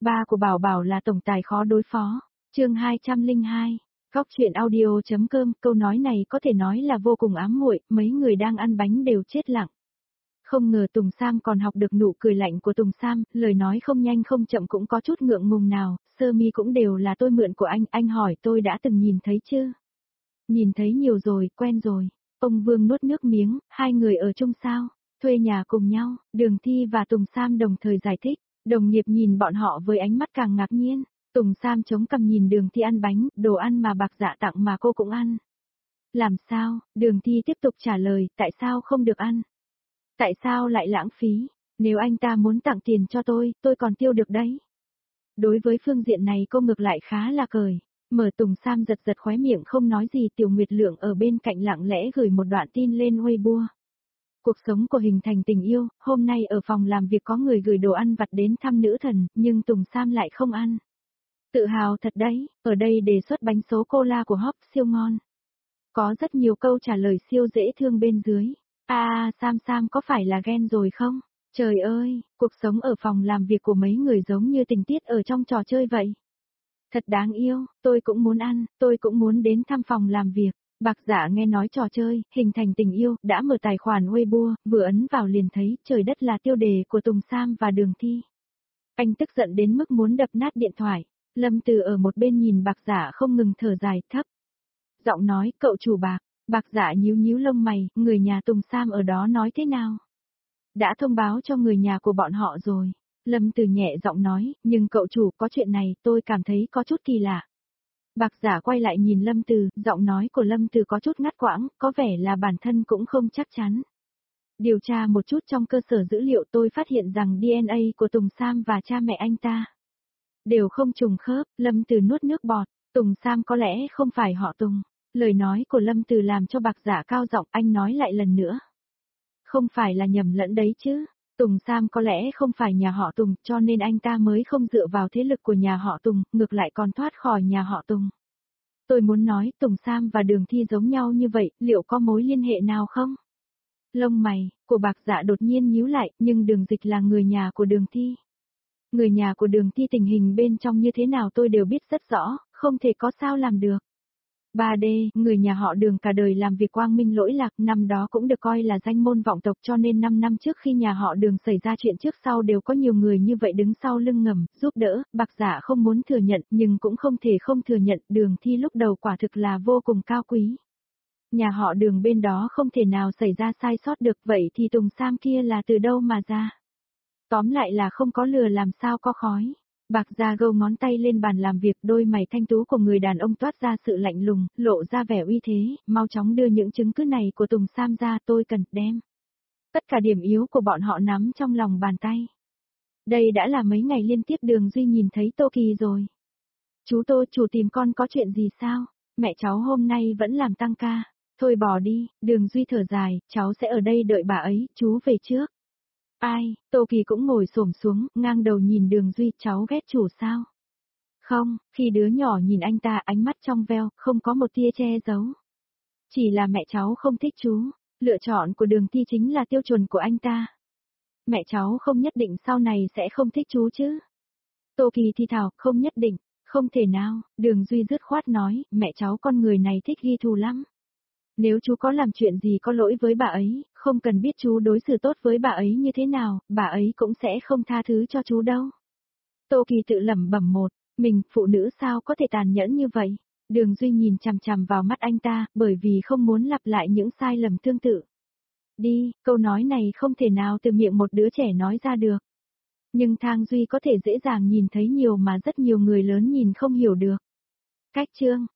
Ba của Bảo Bảo là tổng tài khó đối phó. Chương 202. Góc truyện audio.com, câu nói này có thể nói là vô cùng ám muội, mấy người đang ăn bánh đều chết lặng. Không ngờ Tùng Sam còn học được nụ cười lạnh của Tùng Sam, lời nói không nhanh không chậm cũng có chút ngượng ngùng nào, sơ mi cũng đều là tôi mượn của anh hỏi tôi đã từng nhìn thấy chưa? Nhìn thấy nhiều rồi, quen rồi. Ông Vương nuốt nước miếng, hai người ở chung sao? Thuê nhà cùng nhau, Đường Thi và Tùng Sam đồng thời giải thích, đồng nghiệp nhìn bọn họ với ánh mắt càng ngạc nhiên. Tùng Sam chống cằm nhìn Đường Thi ăn bánh, đồ ăn mà Bạc Dạ tặng mà cô cũng ăn. Làm sao? Đường Thi tiếp tục trả lời, tại sao không được ăn? Tại sao lại lãng phí? Nếu anh ta muốn tặng tiền cho tôi còn tiêu được đấy. Đối với phương diện này cô ngược lại khá là cười. Mở Tùng Sam giật giật khóe miệng không nói gì. Tiểu Nguyệt Lượng ở bên cạnh lặng lẽ gửi một đoạn tin lên Weibo. Cuộc sống của Hình Thành Tình Yêu, hôm nay ở phòng làm việc có người gửi đồ ăn vặt đến thăm nữ thần, nhưng Tùng Sam lại không ăn. Tự hào thật đấy, ở đây đề xuất bánh số cola của Hop siêu ngon. Có rất nhiều câu trả lời siêu dễ thương bên dưới. Sam có phải là ghen rồi không? Trời ơi, cuộc sống ở phòng làm việc của mấy người giống như tình tiết ở trong trò chơi vậy. Thật đáng yêu, tôi cũng muốn ăn, tôi cũng muốn đến thăm phòng làm việc. Bạc Dạ nghe nói trò chơi, Hình Thành Tình Yêu, đã mở tài khoản Weibo, vừa ấn vào liền thấy trời đất là tiêu đề của Tùng Sam và Đường Thi. Anh tức giận đến mức muốn đập nát điện thoại. Lâm Từ ở một bên nhìn Bạc Dạ không ngừng thở dài thấp. Giọng nói, cậu chủ Bạc. Bạc Dạ nhíu nhíu lông mày, người nhà Tùng Sam ở đó nói thế nào? Đã thông báo cho người nhà của bọn họ rồi. Lâm Từ nhẹ giọng nói, nhưng cậu chủ có chuyện này tôi cảm thấy có chút kỳ lạ. Bạc Dạ quay lại nhìn Lâm Từ, giọng nói của Lâm Từ có chút ngắt quãng, có vẻ là bản thân cũng không chắc chắn. Điều tra một chút trong cơ sở dữ liệu tôi phát hiện rằng DNA của Tùng Sam và cha mẹ anh ta đều không trùng khớp. Lâm Từ nuốt nước bọt, Tùng Sam có lẽ không phải họ Tùng. Lời nói của Lâm Từ làm cho Bạc Dạ cao giọng, anh nói lại lần nữa. Không phải là nhầm lẫn đấy chứ. Tùng Sam có lẽ không phải nhà họ Tùng, cho nên anh ta mới không dựa vào thế lực của nhà họ Tùng, ngược lại còn thoát khỏi nhà họ Tùng. Tôi muốn nói, Tùng Sam và Đường Thi giống nhau như vậy, liệu có mối liên hệ nào không? Lông mày của Bạc Dạ đột nhiên nhíu lại, nhưng Đường Dịch là người nhà của Đường Thi. Người nhà của Đường Thi tình hình bên trong như thế nào tôi đều biết rất rõ, không thể có sao làm được. 3D, người nhà họ Đường cả đời làm việc quang minh lỗi lạc, năm đó cũng được coi là danh môn vọng tộc, cho nên 5 năm trước khi nhà họ Đường xảy ra chuyện trước sau đều có nhiều người như vậy đứng sau lưng ngầm, giúp đỡ. Bạc Dạ không muốn thừa nhận, nhưng cũng không thể không thừa nhận, Đường Thi lúc đầu quả thực là vô cùng cao quý. Nhà họ Đường bên đó không thể nào xảy ra sai sót được, vậy thì Tùng Sam kia là từ đâu mà ra? Tóm lại là không có lừa làm sao có khói. Bạc Dạ gâu ngón tay lên bàn làm việc, đôi mày thanh tú của người đàn ông toát ra sự lạnh lùng, lộ ra vẻ uy thế, mau chóng đưa những chứng cứ này của Tùng Sam ra, tôi cần đem tất cả điểm yếu của bọn họ nắm trong lòng bàn tay. Đây đã là mấy ngày liên tiếp Đường Duy nhìn thấy Tô Kỳ rồi. Chú Tô, chủ tìm con có chuyện gì sao? Mẹ cháu hôm nay vẫn làm tăng ca. Thôi bỏ đi, Đường Duy thở dài, cháu sẽ ở đây đợi bà ấy, chú về trước. Ai? Tô Kỳ cũng ngồi xổm xuống, ngang đầu nhìn Đường Duy, cháu ghét chủ sao? Không, khi đứa nhỏ nhìn anh ta ánh mắt trong veo, không có một tia che giấu. Chỉ là mẹ cháu không thích chú, lựa chọn của Đường Thi chính là tiêu chuẩn của anh ta. Mẹ cháu không nhất định sau này sẽ không thích chú chứ. Tô Kỳ thì thào, không nhất định, không thể nào, Đường Duy dứt khoát nói, mẹ cháu con người này thích ghi thù lắm. Nếu chú có làm chuyện gì có lỗi với bà ấy, không cần biết chú đối xử tốt với bà ấy như thế nào, bà ấy cũng sẽ không tha thứ cho chú đâu. Tô Kỳ tự lẩm bẩm mình, phụ nữ sao có thể tàn nhẫn như vậy? Đường Duy nhìn chằm chằm vào mắt anh ta, bởi vì không muốn lặp lại những sai lầm tương tự. Đi, câu nói này không thể nào từ miệng một đứa trẻ nói ra được. Nhưng Thang Duy có thể dễ dàng nhìn thấy nhiều mà rất nhiều người lớn nhìn không hiểu được. Cách chương